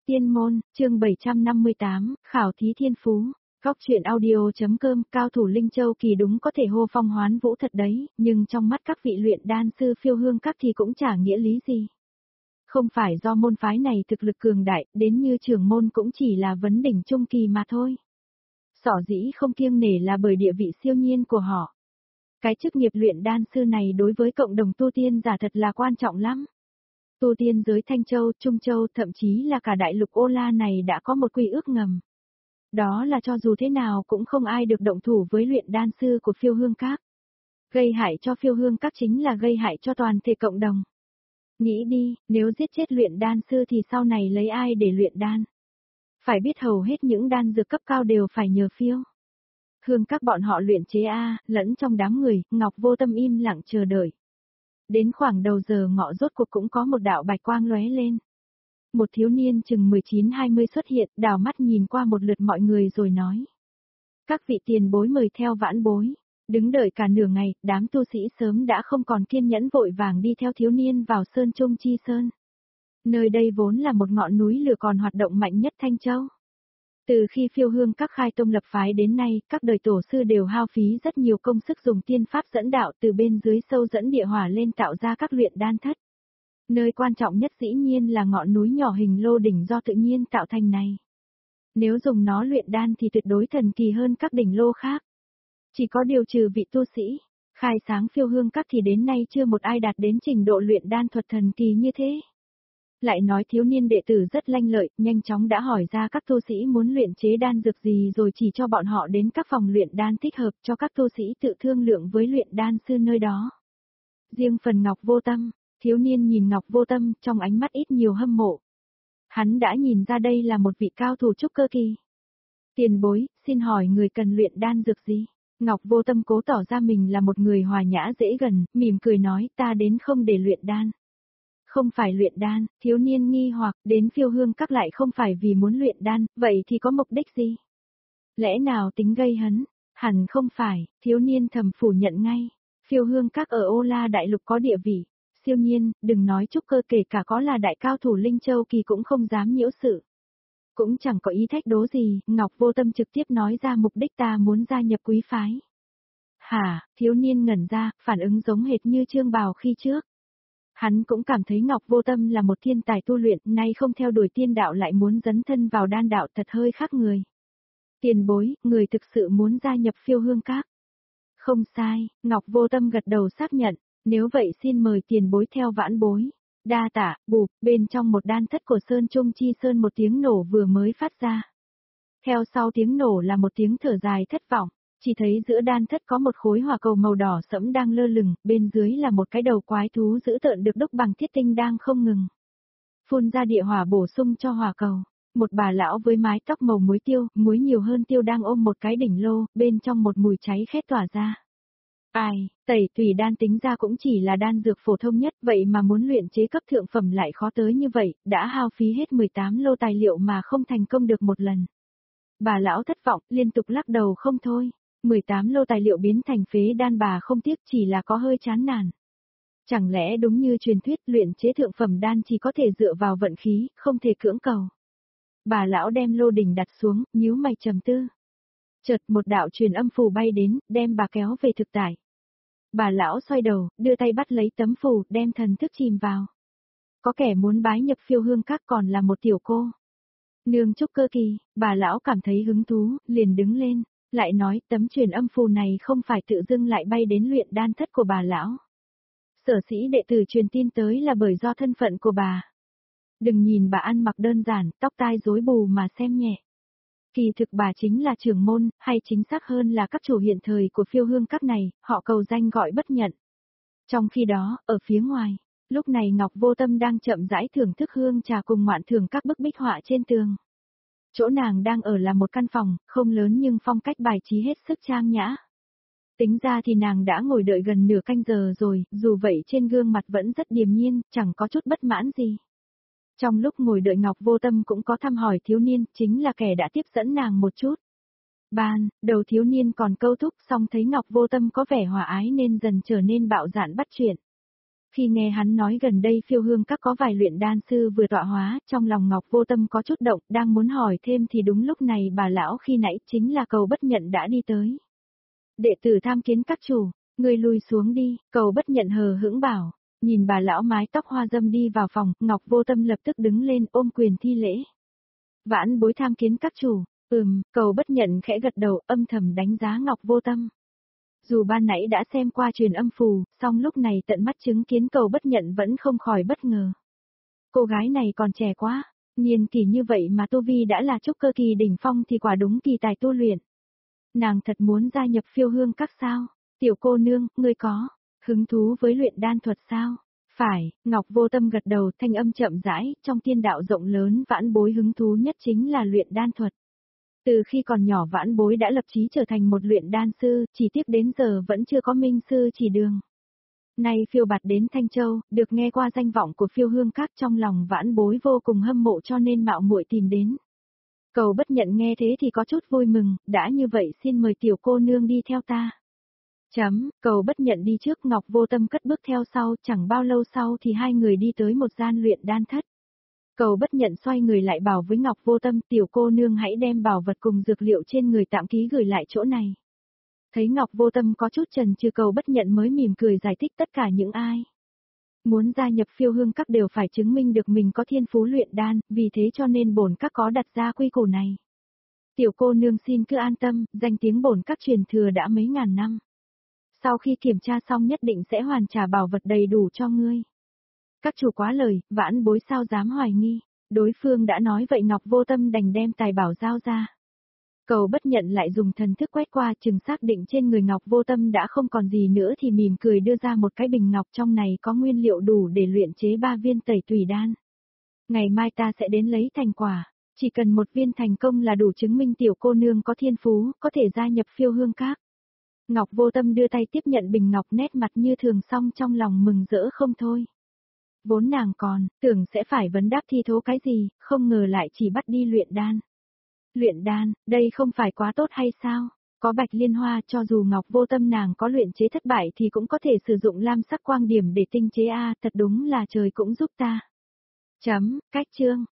Tiên môn, chương 758, khảo thí thiên phú. Góc truyện audio.com, cao thủ Linh Châu Kỳ đúng có thể hô phong hoán vũ thật đấy, nhưng trong mắt các vị luyện đan sư Phiêu Hương Các thì cũng chả nghĩa lý gì. Không phải do môn phái này thực lực cường đại, đến như trưởng môn cũng chỉ là vấn đỉnh trung kỳ mà thôi. Sở dĩ không kiêng nể là bởi địa vị siêu nhiên của họ. Cái chức nghiệp luyện đan sư này đối với cộng đồng tu tiên giả thật là quan trọng lắm. Tu tiên giới Thanh Châu, Trung Châu, thậm chí là cả đại lục Ô La này đã có một quy ước ngầm. Đó là cho dù thế nào cũng không ai được động thủ với luyện đan sư của Phiêu Hương Các. Gây hại cho Phiêu Hương Các chính là gây hại cho toàn thể cộng đồng. Nghĩ đi, nếu giết chết luyện đan sư thì sau này lấy ai để luyện đan? Phải biết hầu hết những đan dược cấp cao đều phải nhờ Phiêu Hương Các bọn họ luyện chế lẫn trong đám người, Ngọc Vô Tâm im lặng chờ đợi. Đến khoảng đầu giờ ngọ rốt cuộc cũng có một đạo bạch quang lóe lên. Một thiếu niên chừng 19-20 xuất hiện, đảo mắt nhìn qua một lượt mọi người rồi nói. Các vị tiền bối mời theo vãn bối. Đứng đợi cả nửa ngày, đám tu sĩ sớm đã không còn kiên nhẫn vội vàng đi theo thiếu niên vào Sơn Trung Chi Sơn. Nơi đây vốn là một ngọn núi lửa còn hoạt động mạnh nhất Thanh Châu. Từ khi Phiêu Hương Các khai tông lập phái đến nay, các đời tổ sư đều hao phí rất nhiều công sức dùng tiên pháp dẫn đạo từ bên dưới sâu dẫn địa hỏa lên tạo ra các luyện đan thất. Nơi quan trọng nhất dĩ nhiên là ngọn núi nhỏ hình lô đỉnh do tự nhiên tạo thành này. Nếu dùng nó luyện đan thì tuyệt đối thần kỳ hơn các đỉnh lô khác. Chỉ có điều trừ vị tu sĩ, khai sáng Phiêu Hương Các thì đến nay chưa một ai đạt đến trình độ luyện đan thuật thần kỳ như thế. Lại nói thiếu niên đệ tử rất lanh lợi, nhanh chóng đã hỏi ra các tu sĩ muốn luyện chế đan dược gì rồi chỉ cho bọn họ đến các phòng luyện đan thích hợp cho các tu sĩ tự thương lượng với luyện đan sư nơi đó. Riêng phần Ngọc Vô Tâm, thiếu niên nhìn Ngọc Vô Tâm trong ánh mắt ít nhiều hâm mộ. Hắn đã nhìn ra đây là một vị cao thủ trúc cơ kỳ. Tiền bối, xin hỏi người cần luyện đan dược gì? Ngọc Vô Tâm cố tỏ ra mình là một người hòa nhã dễ gần, mỉm cười nói ta đến không để luyện đan. Không phải luyện đan, thiếu niên nghi hoặc đến Phiêu Hương Các lại không phải vì muốn luyện đan, vậy thì có mục đích gì? Lẽ nào tính gây hấn? Hẳn không phải, thiếu niên thầm phủ nhận ngay. Phiêu Hương Các ở Ô La Đại Lục có địa vị siêu nhiên, đừng nói trúc cơ kể cả có là đại cao thủ Linh Châu Kỳ cũng không dám nhiễu sự. Cũng chẳng có ý thách đố gì, Ngọc Vô Tâm trực tiếp nói ra mục đích ta muốn gia nhập quý phái. Hả, thiếu niên ngẩn ra, phản ứng giống hệt như Trương Bào khi trước. Hắn cũng cảm thấy Ngọc Vô Tâm là một thiên tài tu luyện, nay không theo đuổi tiên đạo lại muốn dấn thân vào đan đạo thật hơi khác người. Tiền bối, người thực sự muốn gia nhập Phiêu Hương Các. Không sai, Ngọc Vô Tâm gật đầu xác nhận, nếu vậy xin mời tiền bối theo vãn bối. Đa tả, bụp, bên trong một đan thất của Sơn Trung Chi Sơn một tiếng nổ vừa mới phát ra. Theo sau tiếng nổ là một tiếng thở dài thất vọng, chỉ thấy giữa đan thất có một khối hỏa cầu màu đỏ sẫm đang lơ lửng, bên dưới là một cái đầu quái thú dữ tợn được đúc bằng thiết tinh đang không ngừng phun ra địa hỏa bổ sung cho hỏa cầu. Một bà lão với mái tóc màu muối tiêu, muối nhiều hơn tiêu đang ôm một cái đỉnh lô, bên trong một mùi cháy khét tỏa ra. Ai, tẩy tùy đan tính ra cũng chỉ là đan dược phổ thông nhất, vậy mà muốn luyện chế cấp thượng phẩm lại khó tới như vậy, đã hao phí hết 18 lô tài liệu mà không thành công được một lần. Bà lão thất vọng, liên tục lắc đầu không thôi. 18 lô tài liệu biến thành phế đan bà không tiếc chỉ là có hơi chán nản. Chẳng lẽ đúng như truyền thuyết luyện chế thượng phẩm đan chỉ có thể dựa vào vận khí, không thể cưỡng cầu. Bà lão đem lô đỉnh đặt xuống, nhíu mày trầm tư. Chợt một đạo truyền âm phù bay đến, đem bà kéo về thực tại. Bà lão xoay đầu, đưa tay bắt lấy tấm phù, đem thần thức chìm vào. Có kẻ muốn bái nhập Phiêu Hương Các còn là một tiểu cô. Nương trúc cơ kỳ, bà lão cảm thấy hứng thú, liền đứng lên, lại nói tấm truyền âm phù này không phải tự dưng lại bay đến luyện đan thất của bà lão. Sở sĩ đệ tử truyền tin tới là bởi do thân phận của bà. Đừng nhìn bà ăn mặc đơn giản, tóc tai rối bù mà xem nhẹ. Kỳ thực bà chính là trưởng môn, hay chính xác hơn là các chủ hiện thời của Phiêu Hương Các này, họ cầu danh gọi bất nhận. Trong khi đó, ở phía ngoài, lúc này Ngọc Vô Tâm đang chậm rãi thưởng thức hương trà cùng ngoạn thưởng các bức bích họa trên tường. Chỗ nàng đang ở là một căn phòng, không lớn nhưng phong cách bài trí hết sức trang nhã. Tính ra thì nàng đã ngồi đợi gần nửa canh giờ rồi, dù vậy trên gương mặt vẫn rất điềm nhiên, chẳng có chút bất mãn gì. Trong lúc ngồi đợi Ngọc Vô Tâm cũng có thăm hỏi thiếu niên, chính là kẻ đã tiếp dẫn nàng một chút. Ban đầu thiếu niên còn câu thúc xong thấy Ngọc Vô Tâm có vẻ hòa ái nên dần trở nên bạo dạn bắt chuyện. Khi nghe hắn nói gần đây Phiêu Hương Các có vài luyện đan sư vừa tọa hóa, trong lòng Ngọc Vô Tâm có chút động, đang muốn hỏi thêm thì đúng lúc này bà lão khi nãy chính là Cầu Bất Nhận đã đi tới. Đệ tử tham kiến các chủ, người lùi xuống đi, Cầu Bất Nhận hờ hững bảo. Nhìn bà lão mái tóc hoa dâm đi vào phòng, Ngọc Vô Tâm lập tức đứng lên ôm quyền thi lễ. Vãn bối tham kiến các chủ, Cầu Bất Nhận khẽ gật đầu âm thầm đánh giá Ngọc Vô Tâm. Dù ban nãy đã xem qua truyền âm phù, song lúc này tận mắt chứng kiến Cầu Bất Nhận vẫn không khỏi bất ngờ. Cô gái này còn trẻ quá, niên kỷ như vậy mà tu vi đã là trúc cơ kỳ đỉnh phong thì quả đúng kỳ tài tu luyện. Nàng thật muốn gia nhập Phiêu Hương Các sao? Tiểu cô nương, ngươi có hứng thú với luyện đan thuật sao? Phải, Ngọc Vô Tâm gật đầu thanh âm chậm rãi, trong tiên đạo rộng lớn vãn bối hứng thú nhất chính là luyện đan thuật. Từ khi còn nhỏ vãn bối đã lập chí trở thành một luyện đan sư, chỉ tiếc đến giờ vẫn chưa có minh sư chỉ đường. Nay phiêu bạt đến Thanh Châu, được nghe qua danh vọng của Phiêu Hương Các trong lòng vãn bối vô cùng hâm mộ cho nên mạo muội tìm đến. Cầu Bất Nhận nghe thế thì có chút vui mừng, đã như vậy xin mời tiểu cô nương đi theo ta. Cầu Bất Nhận đi trước Ngọc Vô Tâm cất bước theo sau, chẳng bao lâu sau thì hai người đi tới một gian luyện đan thất. Cầu Bất Nhận xoay người lại bảo với Ngọc Vô Tâm tiểu cô nương hãy đem bảo vật cùng dược liệu trên người tạm ký gửi lại chỗ này. Thấy Ngọc Vô Tâm có chút chần chừ Cầu Bất Nhận mới mỉm cười giải thích tất cả những ai muốn gia nhập Phiêu Hương Các đều phải chứng minh được mình có thiên phú luyện đan, vì thế cho nên bổn các có đặt ra quy củ này. Tiểu cô nương xin cứ an tâm, danh tiếng bổn các truyền thừa đã mấy ngàn năm. Sau khi kiểm tra xong nhất định sẽ hoàn trả bảo vật đầy đủ cho ngươi. Các chủ quá lời, vãn bối sao dám hoài nghi. Đối phương đã nói vậy Ngọc Vô Tâm đành đem tài bảo giao ra. Cầu Bất Nhận lại dùng thần thức quét qua chừng xác định trên người Ngọc Vô Tâm đã không còn gì nữa thì mỉm cười đưa ra một cái bình ngọc trong này có nguyên liệu đủ để luyện chế 3 viên tẩy tùy đan. Ngày mai ta sẽ đến lấy thành quả, chỉ cần một viên thành công là đủ chứng minh tiểu cô nương có thiên phú, có thể gia nhập Phiêu Hương Các. Ngọc Vô Tâm đưa tay tiếp nhận bình ngọc nét mặt như thường song trong lòng mừng rỡ không thôi. Vốn nàng còn, tưởng sẽ phải vấn đáp thi thố cái gì, không ngờ lại chỉ bắt đi luyện đan. Luyện đan, đây không phải quá tốt hay sao? Có bạch liên hoa cho dù Ngọc Vô Tâm nàng có luyện chế thất bại thì cũng có thể sử dụng lam sắc quang điểm để tinh chế thật đúng là trời cũng giúp ta. Cách chương.